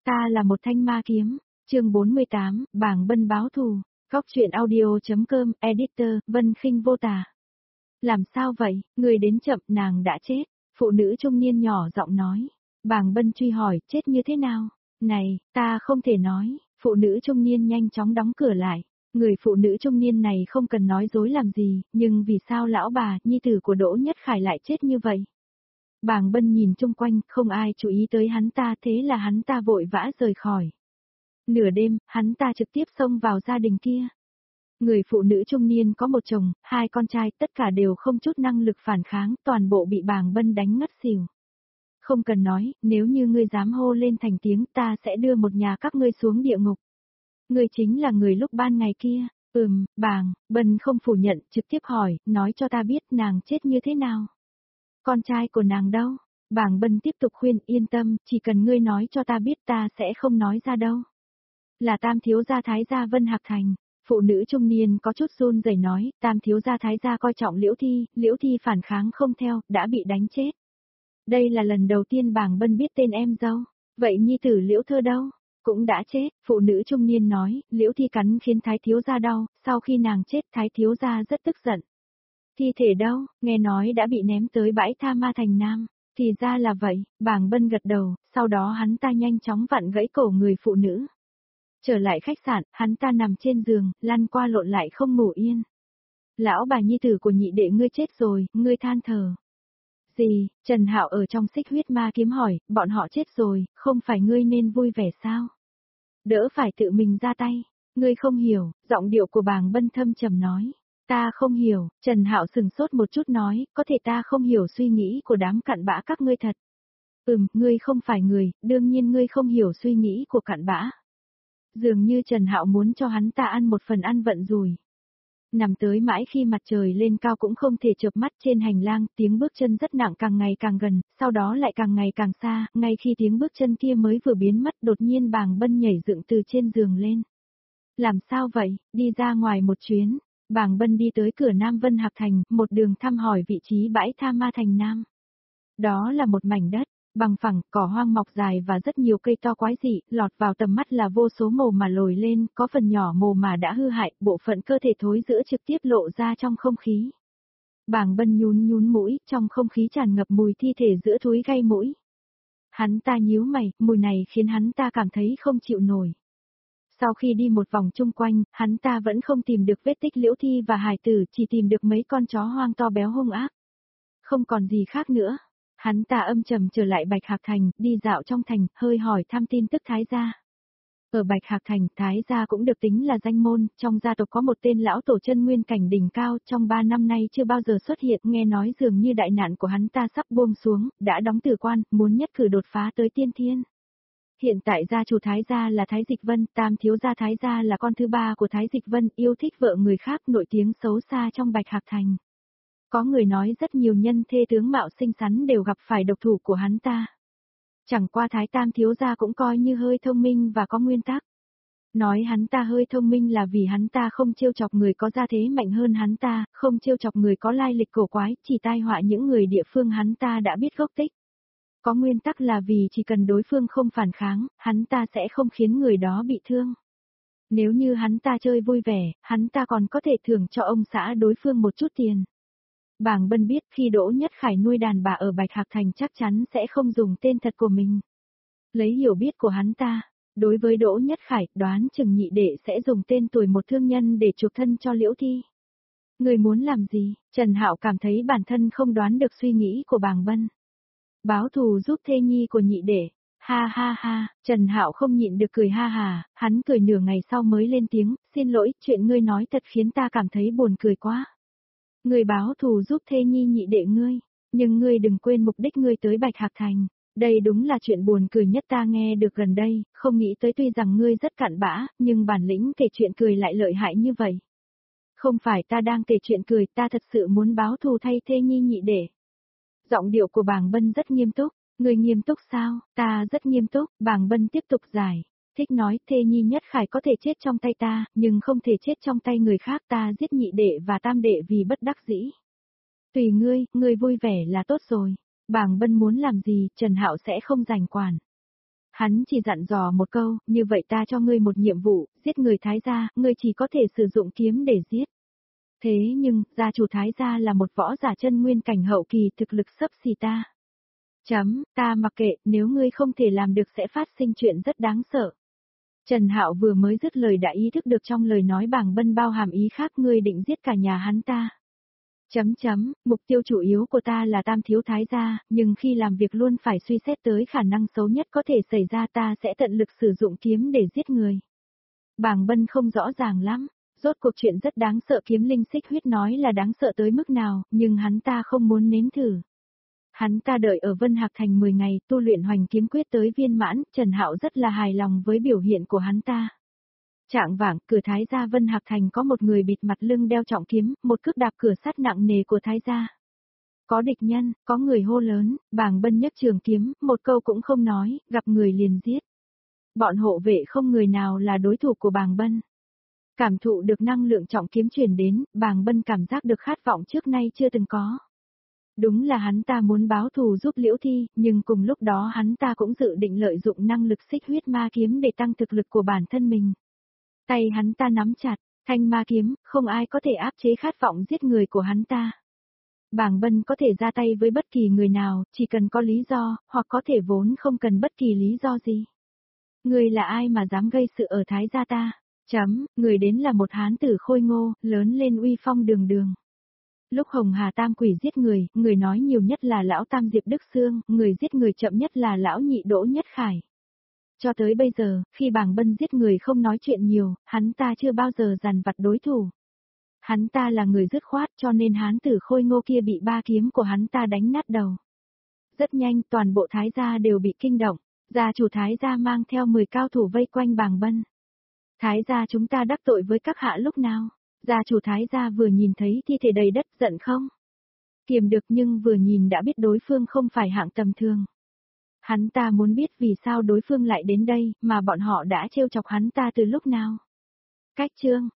Ta là một thanh ma kiếm. Chương 48, Bàng Bân báo thù. Góc truyện audio.com, editor, Vân Khinh vô tà. Làm sao vậy, người đến chậm, nàng đã chết. Phụ nữ trung niên nhỏ giọng nói. Bàng Bân truy hỏi, chết như thế nào? Này, ta không thể nói. Phụ nữ trung niên nhanh chóng đóng cửa lại. Người phụ nữ trung niên này không cần nói dối làm gì, nhưng vì sao lão bà, nhi tử của Đỗ Nhất Khải lại chết như vậy? Bàng Bân nhìn chung quanh, không ai chú ý tới hắn ta, thế là hắn ta vội vã rời khỏi. Nửa đêm, hắn ta trực tiếp xông vào gia đình kia. Người phụ nữ trung niên có một chồng, hai con trai, tất cả đều không chút năng lực phản kháng, toàn bộ bị Bàng Bân đánh ngất xỉu. Không cần nói, nếu như ngươi dám hô lên thành tiếng, ta sẽ đưa một nhà các ngươi xuống địa ngục. Ngươi chính là người lúc ban ngày kia. Bàng Bân không phủ nhận, trực tiếp hỏi, nói cho ta biết nàng chết như thế nào. Con trai của nàng đâu? Bàng Bân tiếp tục khuyên, yên tâm, chỉ cần ngươi nói cho ta biết ta sẽ không nói ra đâu. Là tam thiếu gia Thái gia Vân Hạc Thành. Phụ nữ trung niên có chút run rẩy nói, tam thiếu gia Thái gia coi trọng Liễu Thi phản kháng không theo, đã bị đánh chết. Đây là lần đầu tiên Bàng Bân biết tên em dâu. Vậy nhi tử Liễu Thơ đâu? Cũng đã chết. Phụ nữ trung niên nói, Liễu Thi cắn khiến Thái thiếu gia đau, sau khi nàng chết Thái thiếu gia rất tức giận. Thi thể đâu? Nghe nói đã bị ném tới bãi tha ma thành Nam. Thì ra là vậy. Bàng Bân gật đầu, sau đó hắn ta nhanh chóng vặn gãy cổ người phụ nữ. Trở lại khách sạn, hắn ta nằm trên giường, lăn qua lộn lại không ngủ yên. Lão bà nhi tử của nhị đệ ngươi chết rồi, ngươi than thở. Gì? Trần Hạo ở trong Xích Huyết Ma Kiếm hỏi, bọn họ chết rồi, không phải ngươi nên vui vẻ sao? Đỡ phải tự mình ra tay. Ngươi không hiểu, giọng điệu của Bàng Bân thâm trầm nói. Ta không hiểu, Trần Hạo sừng sốt một chút nói, có thể ta không hiểu suy nghĩ của đám cặn bã các ngươi thật. Ngươi không phải người, đương nhiên ngươi không hiểu suy nghĩ của cặn bã. Dường như Trần Hạo muốn cho hắn ta ăn một phần ăn vận rủi. Nằm tới mãi khi mặt trời lên cao cũng không thể chợp mắt trên hành lang, tiếng bước chân rất nặng càng ngày càng gần, sau đó lại càng ngày càng xa, ngay khi tiếng bước chân kia mới vừa biến mất đột nhiên Bàng Bân nhảy dựng từ trên giường lên. Làm sao vậy, đi ra ngoài một chuyến, Bàng Bân đi tới cửa Nam Vân Hạc Thành, một đường thăm hỏi vị trí bãi tha ma thành Nam. Đó là một mảnh đất bằng phẳng, cỏ hoang mọc dài và rất nhiều cây to quái dị, lọt vào tầm mắt là vô số mồ mả lồi lên, có phần nhỏ mồ mả đã hư hại, bộ phận cơ thể thối rữa trực tiếp lộ ra trong không khí. Bàng Bân nhún mũi, trong không khí tràn ngập mùi thi thể giữa thối gây mũi. Hắn ta nhíu mày, mùi này khiến hắn ta cảm thấy không chịu nổi. Sau khi đi một vòng chung quanh, hắn ta vẫn không tìm được vết tích Liễu Thi và hài tử, chỉ tìm được mấy con chó hoang to béo hung ác. Không còn gì khác nữa. Hắn ta âm trầm trở lại Bạch Hạc Thành, đi dạo trong thành, hơi hỏi thăm tin tức Thái gia. Ở Bạch Hạc Thành, Thái gia cũng được tính là danh môn, trong gia tộc có một tên lão tổ chân nguyên cảnh đỉnh cao, trong 3 năm nay chưa bao giờ xuất hiện, nghe nói dường như đại nạn của hắn ta sắp buông xuống, đã đóng tử quan, muốn nhất cử đột phá tới tiên thiên. Hiện tại gia chủ Thái gia là Thái Dịch Vân, tam thiếu gia Thái gia là con thứ ba của Thái Dịch Vân, yêu thích vợ người khác, nổi tiếng xấu xa trong Bạch Hạc Thành. Có người nói rất nhiều nhân thê tướng mạo xinh xắn đều gặp phải độc thủ của hắn ta. Chẳng qua Thái tam thiếu gia cũng coi như hơi thông minh và có nguyên tắc. Nói hắn ta hơi thông minh là vì hắn ta không trêu chọc người có gia thế mạnh hơn hắn ta, không trêu chọc người có lai lịch cổ quái, chỉ tai họa những người địa phương hắn ta đã biết gốc tích. Có nguyên tắc là vì chỉ cần đối phương không phản kháng, hắn ta sẽ không khiến người đó bị thương. Nếu như hắn ta chơi vui vẻ, hắn ta còn có thể thưởng cho ông xã đối phương một chút tiền. Bàng Bân biết khi Đỗ Nhất Khải nuôi đàn bà ở Bạch Hạc Thành chắc chắn sẽ không dùng tên thật của mình. Lấy hiểu biết của hắn ta, đối với Đỗ Nhất Khải đoán chừng nhị đệ sẽ dùng tên tuổi một thương nhân để chuộc thân cho Liễu Thi. Người muốn làm gì? Trần Hạo cảm thấy bản thân không đoán được suy nghĩ của Bàng Bân. Báo thù giúp thê nhi của nhị đệ. Ha ha ha, Trần Hạo không nhịn được cười ha hà, hắn cười nửa ngày sau mới lên tiếng, xin lỗi, chuyện ngươi nói thật khiến ta cảm thấy buồn cười quá. Ngươi báo thù giúp thê nhi nhị đệ ngươi, nhưng ngươi đừng quên mục đích ngươi tới Bạch Hạc Thành. Đây đúng là chuyện buồn cười nhất ta nghe được gần đây, không nghĩ tới tuy rằng ngươi rất cặn bã, nhưng bản lĩnh kể chuyện cười lại lợi hại như vậy. Không phải ta đang kể chuyện cười, ta thật sự muốn báo thù thay thê nhi nhị đệ. Giọng điệu của Bàng Bân rất nghiêm túc, ngươi nghiêm túc sao? Ta rất nghiêm túc, Bàng Bân tiếp tục giải. Thích nói thê nhi Nhất Khải có thể chết trong tay ta, nhưng không thể chết trong tay người khác, ta giết nhị đệ và tam đệ vì bất đắc dĩ. Tùy ngươi vui vẻ là tốt rồi. Bàng Bân muốn làm gì, Trần Hạo sẽ không rảnh quản. Hắn chỉ dặn dò một câu, như vậy ta cho ngươi một nhiệm vụ, giết người Thái gia, ngươi chỉ có thể sử dụng kiếm để giết. Thế nhưng, gia chủ Thái gia là một võ giả chân nguyên cảnh hậu kỳ thực lực xấp xỉ ta. Ta mặc kệ, nếu ngươi không thể làm được sẽ phát sinh chuyện rất đáng sợ. Trần Hạo vừa mới dứt lời đã ý thức được trong lời nói Bàng Bân bao hàm ý khác, ngươi định giết cả nhà hắn ta. Mục tiêu chủ yếu của ta là Tam thiếu Thái gia, nhưng khi làm việc luôn phải suy xét tới khả năng xấu nhất có thể xảy ra, ta sẽ tận lực sử dụng kiếm để giết người. Bàng Bân không rõ ràng lắm, rốt cuộc chuyện rất đáng sợ kiếm linh xích huyết nói là đáng sợ tới mức nào, nhưng hắn ta không muốn nếm thử. Hắn ta đợi ở Vân Hạc Thành 10 ngày, tu luyện Hoành kiếm quyết tới viên mãn, Trần Hạo rất là hài lòng với biểu hiện của hắn ta. Trạng vạng, cửa Thái gia Vân Hạc Thành có một người bịt mặt lưng đeo trọng kiếm, một cước đạp cửa sắt nặng nề của Thái gia. Có địch nhân, có người hô lớn, Bàng Bân nhấc trường kiếm, một câu cũng không nói, gặp người liền giết. Bọn hộ vệ không người nào là đối thủ của Bàng Bân. Cảm thụ được năng lượng trọng kiếm truyền đến, Bàng Bân cảm giác được khát vọng trước nay chưa từng có. Đúng là hắn ta muốn báo thù giúp Liễu Thi, nhưng cùng lúc đó hắn ta cũng dự định lợi dụng năng lực xích huyết ma kiếm để tăng thực lực của bản thân mình. Tay hắn ta nắm chặt, thanh ma kiếm, không ai có thể áp chế khát vọng giết người của hắn ta. Bàng Bân có thể ra tay với bất kỳ người nào, chỉ cần có lý do, hoặc có thể vốn không cần bất kỳ lý do gì. Người là ai mà dám gây sự ở Thái gia ta? Người đến là một hán tử khôi ngô, lớn lên uy phong đường đường. Lúc Hồng Hà Tam Quỷ giết người nói nhiều nhất là lão Tam Diệp Đức Sương, người giết người chậm nhất là lão Nhị Đỗ Nhất Khải. Cho tới bây giờ, khi Bàng Bân giết người không nói chuyện nhiều, hắn ta chưa bao giờ dằn vặt đối thủ. Hắn ta là người dứt khoát cho nên hán tử khôi ngô kia bị ba kiếm của hắn ta đánh nát đầu. Rất nhanh toàn bộ Thái gia đều bị kinh động, gia chủ Thái gia mang theo 10 cao thủ vây quanh Bàng Bân. Thái gia chúng ta đắc tội với các hạ lúc nào? Gia chủ Thái gia vừa nhìn thấy thi thể đầy đất giận không? Kiềm được nhưng vừa nhìn đã biết đối phương không phải hạng tầm thường. Hắn ta muốn biết vì sao đối phương lại đến đây, mà bọn họ đã trêu chọc hắn ta từ lúc nào. Cách chương,